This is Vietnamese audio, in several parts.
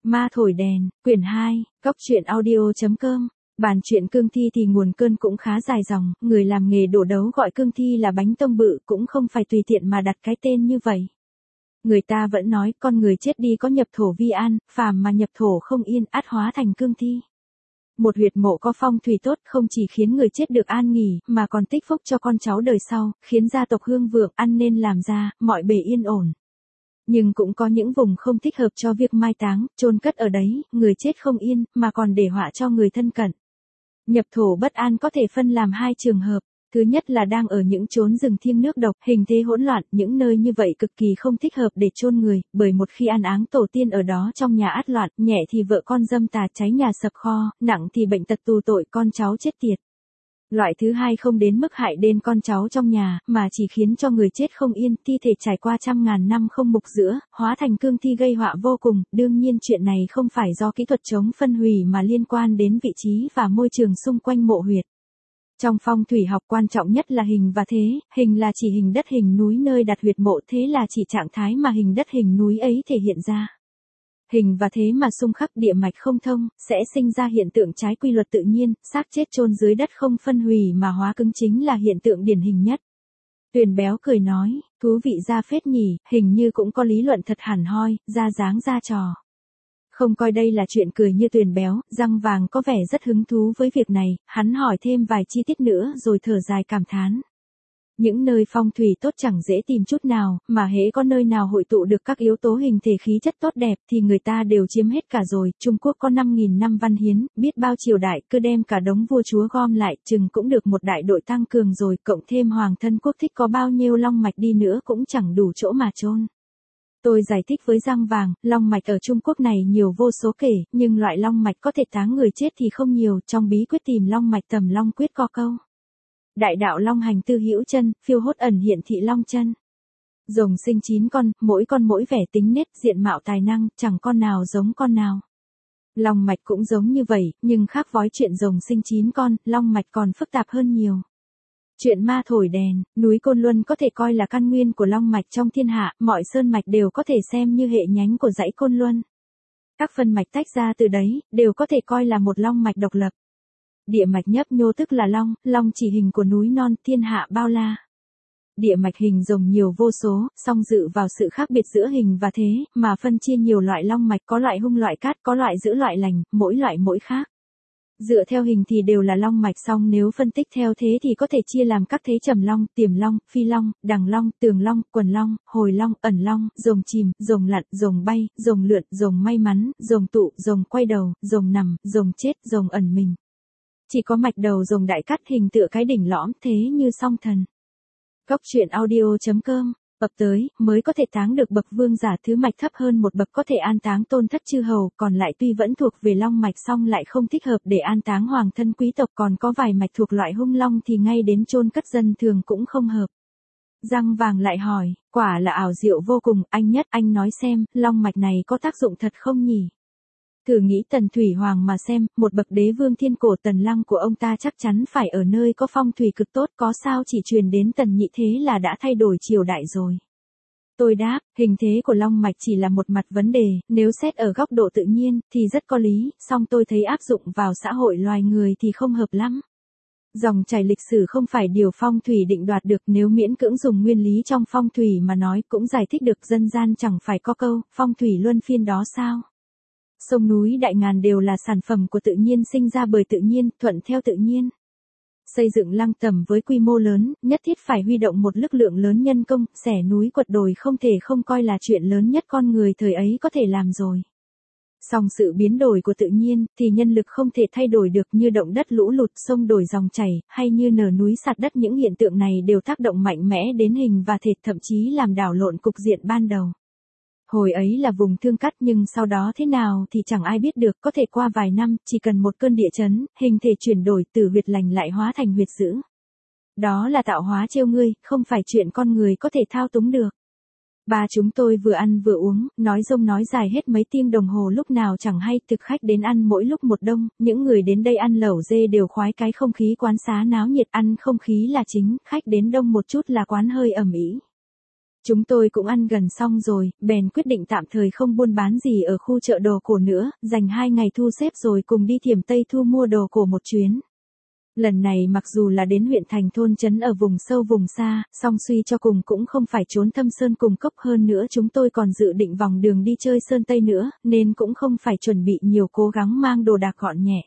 Ma thổi đèn, quyển 2, Cóc truyện audio.com. Bản truyện cương thi thì nguồn cơn cũng khá dài dòng, người làm nghề đổ đấu gọi cương thi là bánh tông bự cũng không phải tùy tiện mà đặt cái tên như vậy. Người ta vẫn nói con người chết đi có nhập thổ vi an, phàm mà nhập thổ không yên ắt hóa thành cương thi. Một huyệt mộ có phong thủy tốt không chỉ khiến người chết được an nghỉ mà còn tích phúc cho con cháu đời sau, khiến gia tộc hương vượng ăn nên làm ra, mọi bề yên ổn. Nhưng cũng có những vùng không thích hợp cho việc mai táng, chôn cất ở đấy, người chết không yên, mà còn để họa cho người thân cận. Nhập thổ bất an có thể phân làm hai trường hợp. Thứ nhất là đang ở những chốn rừng thiêng nước độc, hình thế hỗn loạn, những nơi như vậy cực kỳ không thích hợp để chôn người, bởi một khi an áng tổ tiên ở đó trong nhà át loạn, nhẹ thì vợ con dâm tà cháy nhà sập kho, nặng thì bệnh tật tù tội con cháu chết tiệt. Loại thứ hai không đến mức hại đến con cháu trong nhà, mà chỉ khiến cho người chết không yên, thi thể trải qua trăm ngàn năm không mục rữa, hóa thành cương thi gây họa vô cùng. Đương nhiên chuyện này không phải do kỹ thuật chống phân hủy mà liên quan đến vị trí và môi trường xung quanh mộ huyệt. Trong phong thủy học quan trọng nhất là hình và thế, hình là chỉ hình đất hình núi nơi đặt huyệt mộ, thế là chỉ trạng thái mà hình đất hình núi ấy thể hiện ra. Hình và thế mà xung khắc, địa mạch không thông, sẽ sinh ra hiện tượng trái quy luật tự nhiên, xác chết chôn dưới đất không phân hủy mà hóa cứng chính là hiện tượng điển hình nhất. Tuyền béo cười nói, thú vị ra phết nhỉ, hình như cũng có lý luận thật hẳn hoi, ra dáng ra trò. Không coi đây là chuyện cười như Tuyền béo, răng vàng có vẻ rất hứng thú với việc này, hắn hỏi thêm vài chi tiết nữa rồi thở dài cảm thán. Những nơi phong thủy tốt chẳng dễ tìm chút nào, mà hễ có nơi nào hội tụ được các yếu tố hình thể khí chất tốt đẹp thì người ta đều chiếm hết cả rồi. Trung Quốc có 5.000 năm văn hiến, biết bao triều đại, cứ đem cả đống vua chúa gom lại, chừng cũng được một đại đội tăng cường rồi, cộng thêm hoàng thân quốc thích có bao nhiêu long mạch đi nữa cũng chẳng đủ chỗ mà chôn. Tôi giải thích với răng vàng, long mạch ở Trung Quốc này nhiều vô số kể, nhưng loại long mạch có thể táng người chết thì không nhiều, trong bí quyết tìm long mạch Tầm Long Quyết có câu. Đại đạo long hành tư hữu chân, phiêu hốt ẩn hiện thị long chân. Rồng sinh 9 con mỗi vẻ tính nết, diện mạo tài năng, chẳng con nào giống con nào. Long mạch cũng giống như vậy, nhưng khác vói chuyện rồng sinh 9 con, long mạch còn phức tạp hơn nhiều. Chuyện ma thổi đèn, núi Côn Luân có thể coi là căn nguyên của long mạch trong thiên hạ, mọi sơn mạch đều có thể xem như hệ nhánh của dãy Côn Luân. Các phân mạch tách ra từ đấy, đều có thể coi là một long mạch độc lập. Địa mạch nhấp nhô tức là long, long chỉ hình của núi non, thiên hạ bao la. Địa mạch hình rồng nhiều vô số, song dự vào sự khác biệt giữa hình và thế, mà phân chia nhiều loại long mạch, có loại hung loại cát, có loại giữ loại lành, mỗi loại mỗi khác. Dựa theo hình thì đều là long mạch, song nếu phân tích theo thế thì có thể chia làm các thế: trầm long, tiềm long, phi long, đằng long, tường long, quần long, hồi long, ẩn long, rồng chìm, rồng lặn, rồng bay, rồng lượn, rồng may mắn, rồng tụ, rồng quay đầu, rồng nằm, rồng chết, rồng ẩn mình. Chỉ có mạch đầu rồng đại cát hình tựa cái đỉnh lõm thế như song thần. Cóc truyện audio.com. Bậc tới, mới có thể táng được bậc vương giả, thứ mạch thấp hơn một bậc có thể an táng tôn thất chư hầu, còn lại tuy vẫn thuộc về long mạch song lại không thích hợp để an táng hoàng thân quý tộc, còn có vài mạch thuộc loại hung long thì ngay đến chôn cất dân thường cũng không hợp. Răng vàng lại hỏi, quả là ảo diệu vô cùng, anh Nhất, anh nói xem, long mạch này có tác dụng thật không nhỉ? Thử nghĩ Tần Thủy Hoàng mà xem, một bậc đế vương thiên cổ Tần Lăng của ông ta chắc chắn phải ở nơi có phong thủy cực tốt, có sao chỉ truyền đến Tần Nhị thế là đã thay đổi triều đại rồi. Tôi đáp, hình thế của long mạch chỉ là một mặt vấn đề, nếu xét ở góc độ tự nhiên, thì rất có lý, song tôi thấy áp dụng vào xã hội loài người thì không hợp lắm. Dòng chảy lịch sử không phải điều phong thủy định đoạt được, nếu miễn cưỡng dùng nguyên lý trong phong thủy mà nói cũng giải thích được, dân gian chẳng phải có câu, phong thủy luân phiên đó sao? Sông núi đại ngàn đều là sản phẩm của tự nhiên, sinh ra bởi tự nhiên, thuận theo tự nhiên. Xây dựng lăng tẩm với quy mô lớn, nhất thiết phải huy động một lực lượng lớn nhân công, xẻ núi quật đồi không thể không coi là chuyện lớn nhất con người thời ấy có thể làm rồi. Song sự biến đổi của tự nhiên, thì nhân lực không thể thay đổi được, như động đất lũ lụt, sông đổi dòng chảy, hay như nở núi sạt đất, những hiện tượng này đều tác động mạnh mẽ đến hình và thể, thậm chí làm đảo lộn cục diện ban đầu. Hồi ấy là vùng thương cắt, nhưng sau đó thế nào thì chẳng ai biết được, có thể qua vài năm, chỉ cần một cơn địa chấn, hình thể chuyển đổi từ huyệt lành lại hóa thành huyệt dữ. Đó là tạo hóa trêu ngươi, không phải chuyện con người có thể thao túng được. Ba chúng tôi vừa ăn vừa uống, nói rông nói dài hết mấy tiếng đồng hồ lúc nào chẳng hay, thực khách đến ăn mỗi lúc một đông, những người đến đây ăn lẩu dê đều khoái cái không khí quán xá náo nhiệt, ăn không khí là chính, khách đến đông một chút là quán hơi ầm ĩ. Chúng tôi cũng ăn gần xong rồi, bèn quyết định tạm thời không buôn bán gì ở khu chợ đồ cổ nữa, dành 2 ngày thu xếp rồi cùng đi Thiểm Tây Thu mua đồ cổ một chuyến. Lần này mặc dù là đến huyện thành thôn trấn ở vùng sâu vùng xa, song suy cho cùng cũng không phải trốn thâm sơn cùng cốc, hơn nữa chúng tôi còn dự định vòng đường đi chơi Sơn Tây nữa, nên cũng không phải chuẩn bị nhiều, cố gắng mang đồ đạc gọn nhẹ.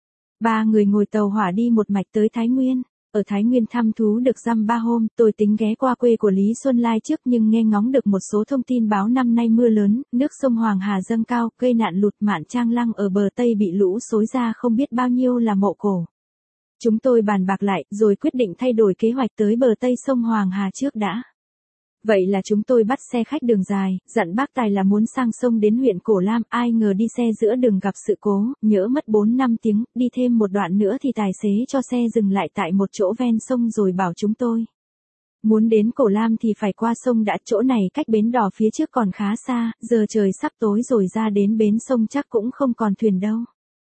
3 người ngồi tàu hỏa đi một mạch tới Thái Nguyên. Ở Thái Nguyên thăm thú được dăm 3 hôm, tôi tính ghé qua quê của Lý Xuân Lai trước nhưng nghe ngóng được một số thông tin báo năm nay mưa lớn, nước sông Hoàng Hà dâng cao, gây nạn lụt, Mạn Trang Lăng ở bờ Tây bị lũ xối ra không biết bao nhiêu là mộ cổ. Chúng tôi bàn bạc lại, rồi quyết định thay đổi kế hoạch tới bờ Tây sông Hoàng Hà trước đã. Vậy là chúng tôi bắt xe khách đường dài, dặn bác tài là muốn sang sông đến huyện Cổ Lam, ai ngờ đi xe giữa đường gặp sự cố, nhỡ mất 4-5 tiếng, đi thêm một đoạn nữa thì tài xế cho xe dừng lại tại một chỗ ven sông rồi bảo chúng tôi. Muốn đến Cổ Lam thì phải qua sông đã, chỗ này cách bến đò phía trước còn khá xa, giờ trời sắp tối rồi ra đến bến sông chắc cũng không còn thuyền đâu.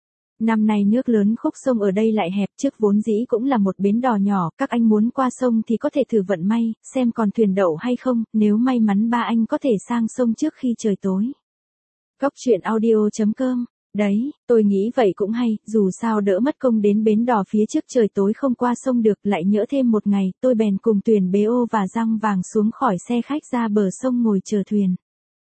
Năm nay nước lớn, khúc sông ở đây lại hẹp, trước vốn dĩ cũng là một bến đò nhỏ, các anh muốn qua sông thì có thể thử vận may, xem còn thuyền đậu hay không, nếu may mắn 3 anh có thể sang sông trước khi trời tối. Cóc truyện audio.com. Đấy, tôi nghĩ vậy cũng hay, dù sao đỡ mất công đến bến đò phía trước trời tối không qua sông được, lại nhỡ thêm một ngày, tôi bèn cùng Tuyền Béo và Răng Vàng xuống khỏi xe khách ra bờ sông ngồi chờ thuyền.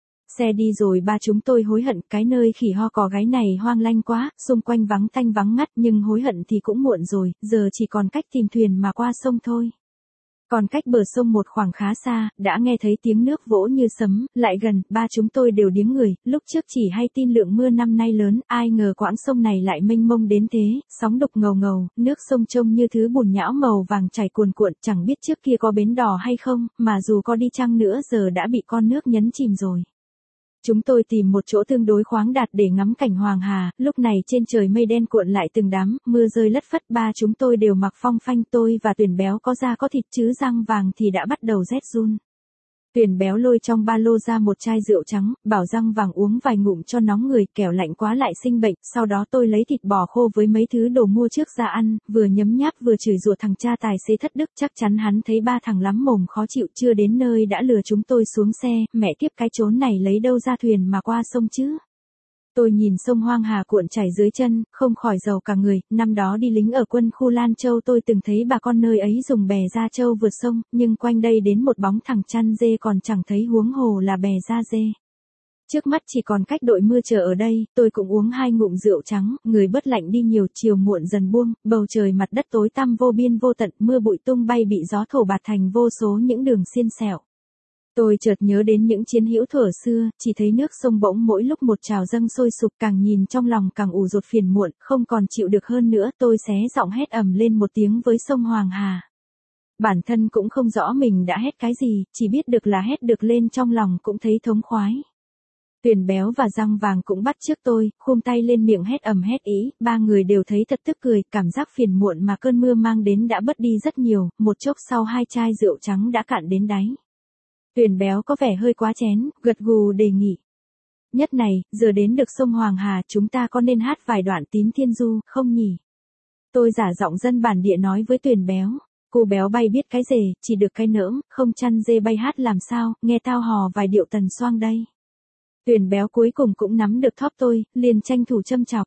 Xe đi rồi ba chúng tôi hối hận, cái nơi khỉ ho cò gáy này hoang lanh quá, xung quanh vắng tanh vắng ngắt, nhưng hối hận thì cũng muộn rồi, giờ chỉ còn cách tìm thuyền mà qua sông thôi. Còn cách bờ sông một khoảng khá xa, đã nghe thấy tiếng nước vỗ như sấm, lại gần, ba chúng tôi đều điếng người, lúc trước chỉ hay tin lượng mưa năm nay lớn, ai ngờ quãng sông này lại mênh mông đến thế, sóng đục ngầu ngầu, nước sông trông như thứ bùn nhão màu vàng chảy cuồn cuộn, chẳng biết trước kia có bến đò hay không, mà dù có đi chăng nữa giờ đã bị con nước nhấn chìm rồi. Chúng tôi tìm một chỗ tương đối khoáng đạt để ngắm cảnh Hoàng Hà, lúc này trên trời mây đen cuộn lại từng đám, mưa rơi lất phất, ba chúng tôi đều mặc phong phanh, tôi và Tuyền Béo có da có thịt chứ Răng Vàng thì đã bắt đầu rét run. Tuyền Béo lôi trong ba lô ra một chai rượu trắng, bảo Răng Vàng uống vài ngụm cho nóng người, kẻo lạnh quá lại sinh bệnh, sau đó tôi lấy thịt bò khô với mấy thứ đồ mua trước ra ăn, vừa nhấm nháp vừa chửi rủa thằng cha tài xế thất đức, chắc chắn hắn thấy ba thằng lắm mồm khó chịu, chưa đến nơi đã lừa chúng tôi xuống xe, mẹ kiếp cái chốn này lấy đâu ra thuyền mà qua sông chứ. Tôi nhìn sông Hoàng Hà cuộn chảy dưới chân, không khỏi giàu cả người, năm đó đi lính ở quân khu Lan Châu tôi từng thấy bà con nơi ấy dùng bè ra châu vượt sông, nhưng quanh đây đến một bóng thằng chăn dê còn chẳng thấy, huống hồ là bè ra dê. Trước mắt chỉ còn cách đội mưa chờ ở đây, tôi cũng uống 2 ngụm rượu trắng, người bớt lạnh đi nhiều, chiều muộn dần buông, bầu trời mặt đất tối tăm vô biên vô tận, mưa bụi tung bay bị gió thổi bạt thành vô số những đường xiên xẻo. Tôi chợt nhớ đến những chiến hữu thuở xưa, chỉ thấy nước sông bỗng mỗi lúc một trào dâng sôi sục, càng nhìn trong lòng càng ủ rột phiền muộn, không còn chịu được hơn nữa, tôi xé giọng hét ầm lên một tiếng với sông Hoàng Hà. Bản thân cũng không rõ mình đã hét cái gì, chỉ biết được là hét được lên trong lòng cũng thấy thống khoái. Tuyền Béo và Răng Vàng cũng bắt chước tôi, khum tay lên miệng hét ầm hét ý, ba người đều thấy thật tức cười, cảm giác phiền muộn mà cơn mưa mang đến đã bớt đi rất nhiều, một chốc sau 2 chai rượu trắng đã cạn đến đáy. Tuyền Béo có vẻ hơi quá chén, gật gù đề nghị. Nhất này, giờ đến được sông Hoàng Hà chúng ta có nên hát vài đoạn Tín Thiên Du, không nhỉ? Tôi giả giọng dân bản địa nói với Tuyền Béo. Cô béo bay biết cái rể, chỉ được cái nỡm, không chăn dê bay hát làm sao, nghe tao hò vài điệu Tần Xoang đây. Tuyền Béo cuối cùng cũng nắm được thóp tôi, liền tranh thủ châm chọc.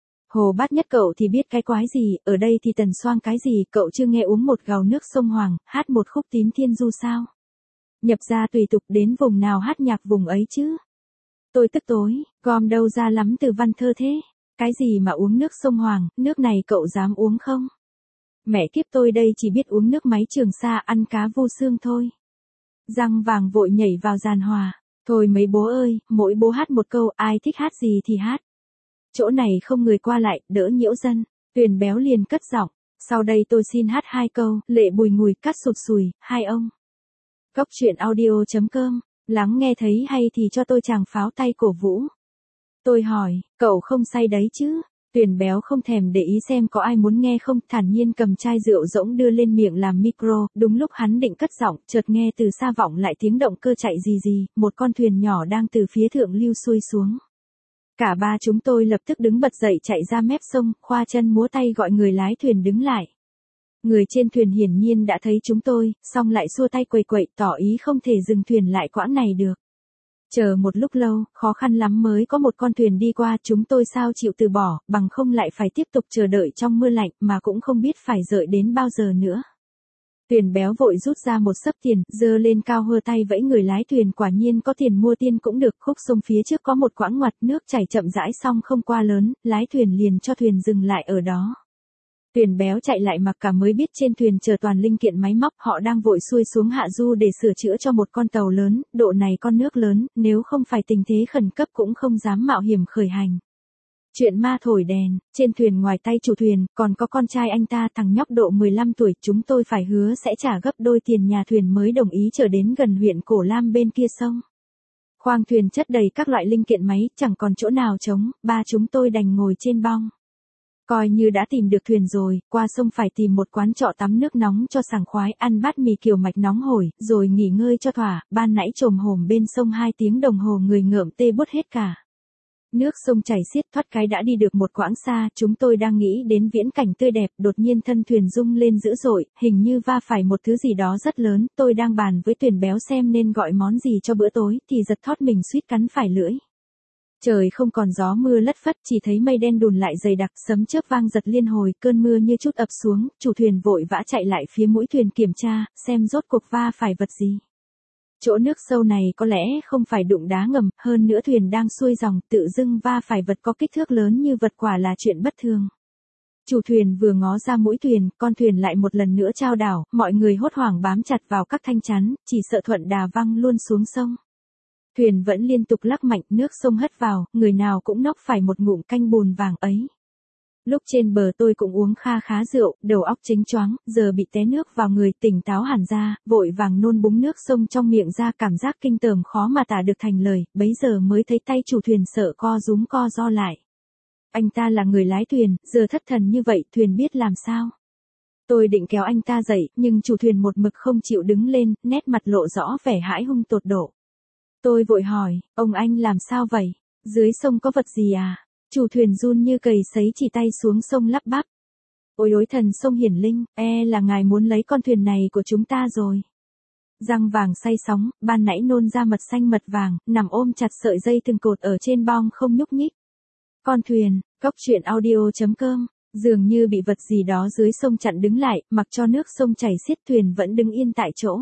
Hồ Bát Nhất cậu thì biết cái quái gì, ở đây thì Tần Xoang cái gì, cậu chưa nghe uống một gào nước sông Hoàng, hát một khúc Tín Thiên Du sao? Nhập ra tùy tục, đến vùng nào hát nhạc vùng ấy chứ. Tôi tức tối, gom đâu ra lắm từ văn thơ thế. Cái gì mà uống nước sông Hoàng, nước này cậu dám uống không? Mẹ kiếp tôi đây chỉ biết uống nước máy Trường Sa ăn cá vu xương thôi. Răng Vàng vội nhảy vào giàn hòa. Thôi mấy bố ơi, mỗi bố hát một câu, ai thích hát gì thì hát. Chỗ này không người qua lại, đỡ nhiễu dân. Tuyền Béo liền cất giọng. Sau đây tôi xin hát 2 câu, lệ bùi ngùi cắt sụt sùi, hai ông. Cóc truyện audio.com, lắng nghe thấy hay thì cho tôi tràng pháo tay cổ vũ. Tôi hỏi, cậu không say đấy chứ? Tuyền Béo không thèm để ý xem có ai muốn nghe không, thản nhiên cầm chai rượu rỗng đưa lên miệng làm micro, đúng lúc hắn định cất giọng, chợt nghe từ xa vọng lại tiếng động cơ chạy rì rì, một con thuyền nhỏ đang từ phía thượng lưu xuôi xuống. Cả ba chúng tôi lập tức đứng bật dậy chạy ra mép sông, khoa chân múa tay gọi người lái thuyền đứng lại. Người trên thuyền hiển nhiên đã thấy chúng tôi, xong lại xua tay quậy quậy tỏ ý không thể dừng thuyền lại quãng này được. Chờ một lúc lâu, khó khăn lắm mới có một con thuyền đi qua, chúng tôi sao chịu từ bỏ, bằng không lại phải tiếp tục chờ đợi trong mưa lạnh mà cũng không biết phải đợi đến bao giờ nữa. Tuyền béo vội rút ra một xấp tiền, giơ lên cao hơ tay vẫy người lái thuyền, quả nhiên có tiền mua tiên cũng được. Khúc sông phía trước có một quãng ngoặt, nước chảy chậm rãi xong không qua lớn, lái thuyền liền cho thuyền dừng lại ở đó. Tuyền béo chạy lại mặc cả mới biết trên thuyền chờ toàn linh kiện máy móc, họ đang vội xuôi xuống hạ du để sửa chữa cho một con tàu lớn, độ này con nước lớn, nếu không phải tình thế khẩn cấp cũng không dám mạo hiểm khởi hành. Chuyện ma thổi đèn, trên thuyền ngoài tay chủ thuyền, còn có con trai anh ta thằng nhóc độ 15 tuổi, chúng tôi phải hứa sẽ trả gấp đôi tiền nhà thuyền mới đồng ý trở đến gần huyện Cổ Lam bên kia sông. Khoang thuyền chất đầy các loại linh kiện máy, chẳng còn chỗ nào trống, ba chúng tôi đành ngồi trên bong. Coi như đã tìm được thuyền rồi, qua sông phải tìm một quán trọ tắm nước nóng cho sảng khoái, ăn bát mì kiểu mạch nóng hổi, rồi nghỉ ngơi cho thỏa, ban nãy chồm hổm bên sông 2 tiếng đồng hồ người ngợm tê buốt hết cả. Nước sông chảy xiết, thoát cái đã đi được một quãng xa, chúng tôi đang nghĩ đến viễn cảnh tươi đẹp, đột nhiên thân thuyền rung lên dữ dội, hình như va phải một thứ gì đó rất lớn, tôi đang bàn với Tuyền béo xem nên gọi món gì cho bữa tối, thì giật thót mình suýt cắn phải lưỡi. Trời không còn gió mưa lất phất, chỉ thấy mây đen đùn lại dày đặc, sấm chớp vang giật liên hồi, cơn mưa như chút ập xuống, chủ thuyền vội vã chạy lại phía mũi thuyền kiểm tra, xem rốt cuộc va phải vật gì. Chỗ nước sâu này có lẽ không phải đụng đá ngầm, hơn nữa thuyền đang xuôi dòng, tự dưng va phải vật có kích thước lớn như vật quả là chuyện bất thường. Chủ thuyền vừa ngó ra mũi thuyền, con thuyền lại một lần nữa chao đảo, mọi người hốt hoảng bám chặt vào các thanh chắn, chỉ sợ thuận đà văng luôn xuống sông. Thuyền vẫn liên tục lắc mạnh, nước sông hất vào, người nào cũng nốc phải một ngụm canh bùn vàng ấy. Lúc trên bờ tôi cũng uống kha khá rượu, đầu óc chếnh choáng, giờ bị té nước vào người, tỉnh táo hẳn ra, vội vàng nôn búng nước sông trong miệng ra, cảm giác kinh tởm khó mà tả được thành lời, bấy giờ mới thấy tay chủ thuyền sợ co rúm co ro lại. Anh ta là người lái thuyền, giờ thất thần như vậy, thuyền biết làm sao? Tôi định kéo anh ta dậy, nhưng chủ thuyền một mực không chịu đứng lên, nét mặt lộ rõ vẻ hãi hùng tột độ. Tôi vội hỏi, ông anh làm sao vậy? Dưới sông có vật gì à? Chủ thuyền run như cầy sấy chỉ tay xuống sông lắp bắp. Ôi ối thần sông hiển linh, là ngài muốn lấy con thuyền này của chúng ta rồi. Răng vàng say sóng, ban nãy nôn ra mật xanh mật vàng, nằm ôm chặt sợi dây từng cột ở trên bong không nhúc nhích. Con thuyền, cốc truyện audio.com, dường như bị vật gì đó dưới sông chặn đứng lại, mặc cho nước sông chảy xiết thuyền vẫn đứng yên tại chỗ.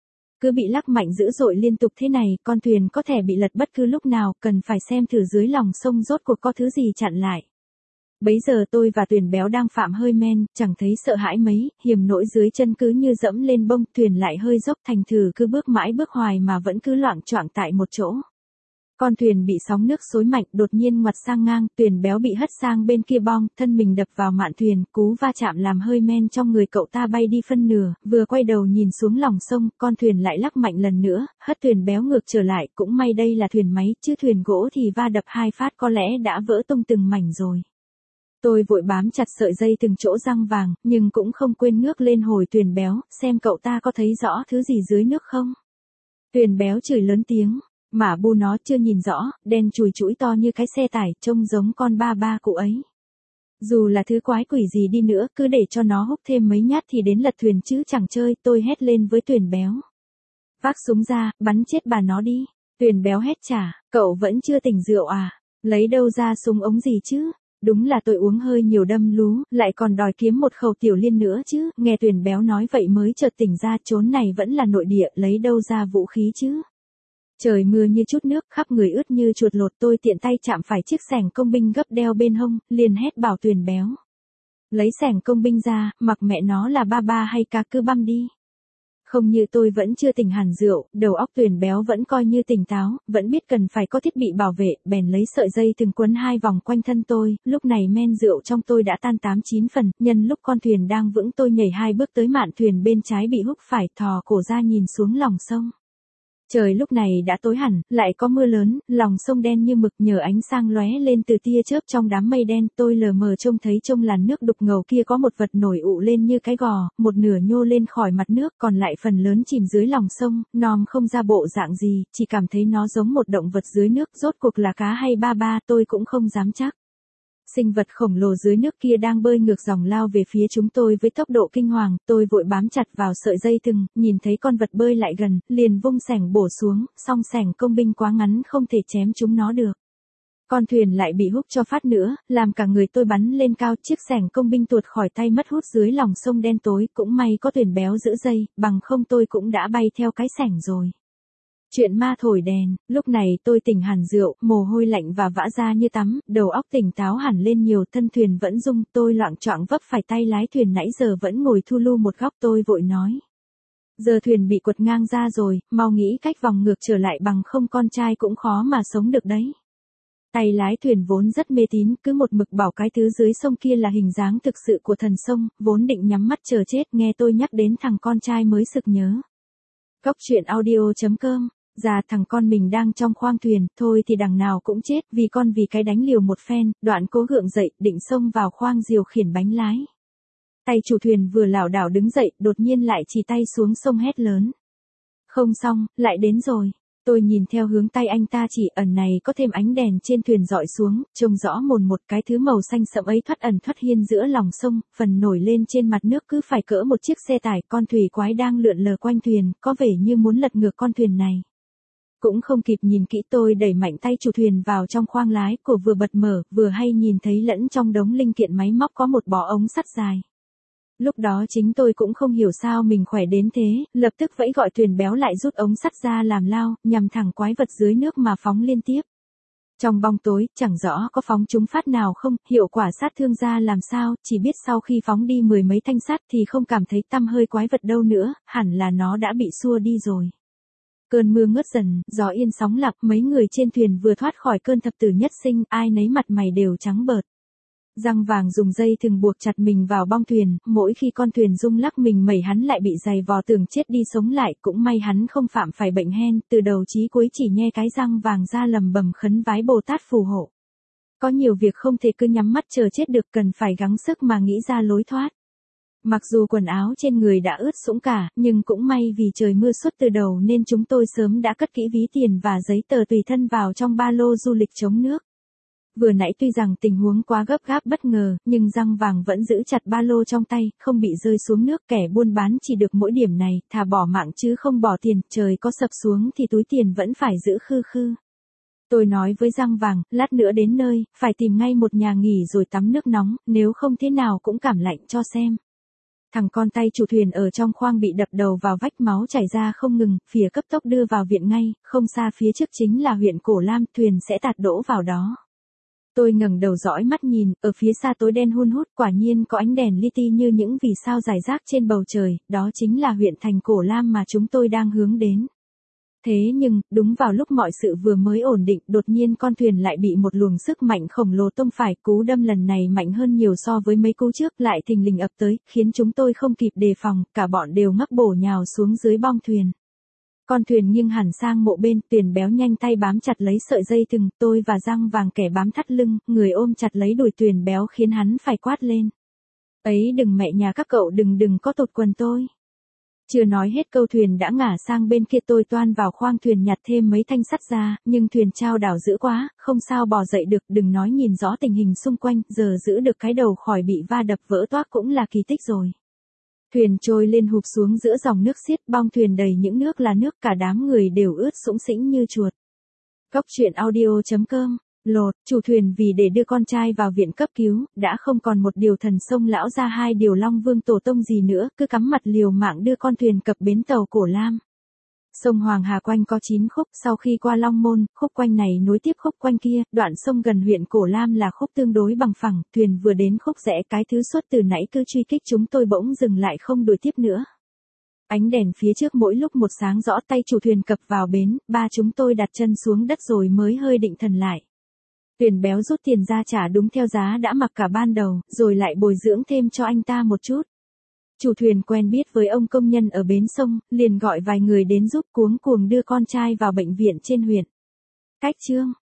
Cứ bị lắc mạnh dữ dội liên tục thế này, con thuyền có thể bị lật bất cứ lúc nào, cần phải xem thử dưới lòng sông rốt cuộc có thứ gì chặn lại. Bấy giờ tôi và Tuyền béo đang phạm hơi men, chẳng thấy sợ hãi mấy, hiểm nỗi dưới chân cứ như dẫm lên bông, thuyền lại hơi dốc, thành thử cứ bước mãi bước hoài mà vẫn cứ loạng choạng tại một chỗ. Con thuyền bị sóng nước xối mạnh, đột nhiên ngoặt sang ngang, Tuyền béo bị hất sang bên kia bong, thân mình đập vào mạn thuyền, cú va chạm làm hơi men trong người cậu ta bay đi phân nửa, vừa quay đầu nhìn xuống lòng sông, con thuyền lại lắc mạnh lần nữa, hất Tuyền béo ngược trở lại, cũng may đây là thuyền máy, chứ thuyền gỗ thì va đập 2 phát có lẽ đã vỡ tung từng mảnh rồi. Tôi vội bám chặt sợi dây từng chỗ răng vàng, nhưng cũng không quên ngước lên hồi Tuyền béo, xem cậu ta có thấy rõ thứ gì dưới nước không. Tuyền béo chửi lớn tiếng. Mà bu nó chưa nhìn rõ, đen chùi chũi to như cái xe tải, trông giống con ba ba cụ ấy. Dù là thứ quái quỷ gì đi nữa, cứ để cho nó húc thêm mấy nhát thì đến lật thuyền chứ chẳng chơi, tôi hét lên với Tuyền béo. Vác súng ra, bắn chết bà nó đi. Tuyền béo hét trả, cậu vẫn chưa tỉnh rượu à? Lấy đâu ra súng ống gì chứ? Đúng là tôi uống hơi nhiều đâm lú, lại còn đòi kiếm một khẩu tiểu liên nữa chứ, nghe Tuyền béo nói vậy mới chợt tỉnh ra, chốn này vẫn là nội địa, lấy đâu ra vũ khí chứ? Trời mưa như chút nước, khắp người ướt như chuột lột, tôi tiện tay chạm phải chiếc xẻng công binh gấp đeo bên hông, liền hét bảo Tuyền béo. Lấy xẻng công binh ra, mặc mẹ nó là ba ba hay cá cứ băm đi. Không như tôi vẫn chưa tỉnh hẳn rượu, đầu óc Tuyền béo vẫn coi như tỉnh táo, vẫn biết cần phải có thiết bị bảo vệ, bèn lấy sợi dây từng quấn 2 vòng quanh thân tôi, lúc này men rượu trong tôi đã tan 8-9 phần, nhân lúc con thuyền đang vững tôi nhảy 2 bước tới mạn thuyền bên trái bị húc phải, thò cổ ra nhìn xuống lòng sông. Trời lúc này đã tối hẳn, lại có mưa lớn, lòng sông đen như mực nhờ ánh sáng lóe lên từ tia chớp trong đám mây đen, tôi lờ mờ trông thấy trong làn nước đục ngầu kia có một vật nổi ụ lên như cái gò, một nửa nhô lên khỏi mặt nước, còn lại phần lớn chìm dưới lòng sông, nom không ra bộ dạng gì, chỉ cảm thấy nó giống một động vật dưới nước, rốt cuộc là cá hay ba ba tôi cũng không dám chắc. Sinh vật khổng lồ dưới nước kia đang bơi ngược dòng lao về phía chúng tôi với tốc độ kinh hoàng, tôi vội bám chặt vào sợi dây thừng, nhìn thấy con vật bơi lại gần, liền vung xẻng bổ xuống, song xẻng công binh quá ngắn không thể chém chúng nó được. Con thuyền lại bị húc cho phát nữa, làm cả người tôi bắn lên cao, chiếc xẻng công binh tuột khỏi tay mất hút dưới lòng sông đen tối, cũng may có thuyền béo giữ dây, bằng không tôi cũng đã bay theo cái xẻng rồi. Chuyện ma thổi đèn, lúc này tôi tỉnh hẳn rượu, mồ hôi lạnh và vã ra như tắm, đầu óc tỉnh táo hẳn lên nhiều, thân thuyền vẫn rung, tôi loạng choạng vấp phải tay lái thuyền nãy giờ vẫn ngồi thu lu một góc, tôi vội nói. Giờ thuyền bị quật ngang ra rồi, mau nghĩ cách vòng ngược trở lại, bằng không con trai cũng khó mà sống được đấy. Tay lái thuyền vốn rất mê tín, cứ một mực bảo cái thứ dưới sông kia là hình dáng thực sự của thần sông, vốn định nhắm mắt chờ chết, nghe tôi nhắc đến thằng con trai mới sực nhớ. Góc truyện audio.com. Dạ, thằng con mình đang trong khoang thuyền, thôi thì đằng nào cũng chết, vì cái đánh liều một phen, đoạn cố gượng dậy, định xông vào khoang điều khiển bánh lái. Tay chủ thuyền vừa lảo đảo đứng dậy, đột nhiên lại chỉ tay xuống sông hét lớn. Không xong, lại đến rồi. Tôi nhìn theo hướng tay anh ta chỉ, ẩn này có thêm ánh đèn trên thuyền dọi xuống, trông rõ mồn một cái thứ màu xanh sẫm ấy thoắt ẩn thoắt hiên giữa lòng sông, phần nổi lên trên mặt nước cứ phải cỡ một chiếc xe tải, con thủy quái đang lượn lờ quanh thuyền, có vẻ như muốn lật ngược con thuyền này. Cũng không kịp nhìn kỹ, tôi đẩy mạnh tay chủ thuyền vào trong khoang lái, cổ vừa bật mở, vừa hay nhìn thấy lẫn trong đống linh kiện máy móc có một bó ống sắt dài. Lúc đó chính tôi cũng không hiểu sao mình khỏe đến thế, lập tức vẫy gọi thuyền béo lại rút ống sắt ra làm lao, nhằm thẳng quái vật dưới nước mà phóng liên tiếp. Trong bóng tối, chẳng rõ có phóng trúng phát nào không, hiệu quả sát thương ra làm sao, chỉ biết sau khi phóng đi 10 mấy thanh sắt thì không cảm thấy tăm hơi quái vật đâu nữa, hẳn là nó đã bị xua đi rồi. Cơn mưa ngớt dần, gió yên sóng lặng, mấy người trên thuyền vừa thoát khỏi cơn thập tử nhất sinh, ai nấy mặt mày đều trắng bợt. Răng vàng dùng dây thừng buộc chặt mình vào bong thuyền, mỗi khi con thuyền rung lắc mình mẩy hắn lại bị giày vò tưởng chết đi sống lại, cũng may hắn không phạm phải bệnh hen, từ đầu chí cuối chỉ nhe cái răng vàng ra lầm bầm khấn vái Bồ Tát phù hộ. Có nhiều việc không thể cứ nhắm mắt chờ chết được, cần phải gắng sức mà nghĩ ra lối thoát. Mặc dù quần áo trên người đã ướt sũng cả, nhưng cũng may vì trời mưa suốt từ đầu nên chúng tôi sớm đã cất kỹ ví tiền và giấy tờ tùy thân vào trong ba lô du lịch chống nước. Vừa nãy tuy rằng tình huống quá gấp gáp bất ngờ, nhưng răng vàng vẫn giữ chặt ba lô trong tay, không bị rơi xuống nước. Kẻ buôn bán chỉ được mỗi điểm này, thà bỏ mạng chứ không bỏ tiền, trời có sập xuống thì túi tiền vẫn phải giữ khư khư. Tôi nói với răng vàng, lát nữa đến nơi, phải tìm ngay một nhà nghỉ rồi tắm nước nóng, nếu không thế nào cũng cảm lạnh cho xem. Thằng con tay chủ thuyền ở trong khoang bị đập đầu vào vách, máu chảy ra không ngừng, phìa cấp tốc đưa vào viện ngay, không xa phía trước chính là huyện Cổ Lam, thuyền sẽ tạt đỗ vào đó. Tôi ngẩng đầu dõi mắt nhìn, ở phía xa tối đen hun hút, quả nhiên có ánh đèn li ti như những vì sao rải rác trên bầu trời, đó chính là huyện thành Cổ Lam mà chúng tôi đang hướng đến. Thế nhưng, đúng vào lúc mọi sự vừa mới ổn định, đột nhiên con thuyền lại bị một luồng sức mạnh khổng lồ tông phải, cú đâm lần này mạnh hơn nhiều so với mấy cú trước, lại thình lình ập tới, khiến chúng tôi không kịp đề phòng, cả bọn đều ngắc bổ nhào xuống dưới bong thuyền. Con thuyền nghiêng hẳn sang một bên, thuyền béo nhanh tay bám chặt lấy sợi dây thừng, tôi và răng vàng kẻ bám thắt lưng, người ôm chặt lấy đùi thuyền béo khiến hắn phải quát lên. Ấy đừng mẹ nhà các cậu đừng có tụt quần tôi. Chưa nói hết câu thuyền đã ngả sang bên kia, tôi toan vào khoang thuyền nhặt thêm mấy thanh sắt ra, nhưng thuyền chao đảo dữ quá, không sao bò dậy được, đừng nói nhìn rõ tình hình xung quanh, giờ giữ được cái đầu khỏi bị va đập vỡ toác cũng là kỳ tích rồi. Thuyền trôi lên hụp xuống giữa dòng nước xiết, bong thuyền đầy những nước là nước, cả đám người đều ướt sũng sĩnh như chuột. Góc truyện audio.com. Lột, chủ thuyền vì để đưa con trai vào viện cấp cứu, đã không còn một điều thần sông lão ra hai điều long vương tổ tông gì nữa, cứ cắm mặt liều mạng đưa con thuyền cập bến tàu Cổ Lam. Sông Hoàng Hà quanh có 9 khúc, sau khi qua Long Môn, khúc quanh này nối tiếp khúc quanh kia, đoạn sông gần huyện Cổ Lam là khúc tương đối bằng phẳng, thuyền vừa đến khúc rẽ, cái thứ suốt từ nãy cứ truy kích chúng tôi bỗng dừng lại không đuổi tiếp nữa. Ánh đèn phía trước mỗi lúc một sáng rõ, tay chủ thuyền cập vào bến, ba chúng tôi đặt chân xuống đất rồi mới hơi định thần lại. Thuyền béo rút tiền ra trả đúng theo giá đã mặc cả ban đầu, rồi lại bồi dưỡng thêm cho anh ta một chút. Chủ thuyền quen biết với ông công nhân ở bến sông, liền gọi vài người đến giúp cuống cuồng đưa con trai vào bệnh viện trên huyện. Cách chương.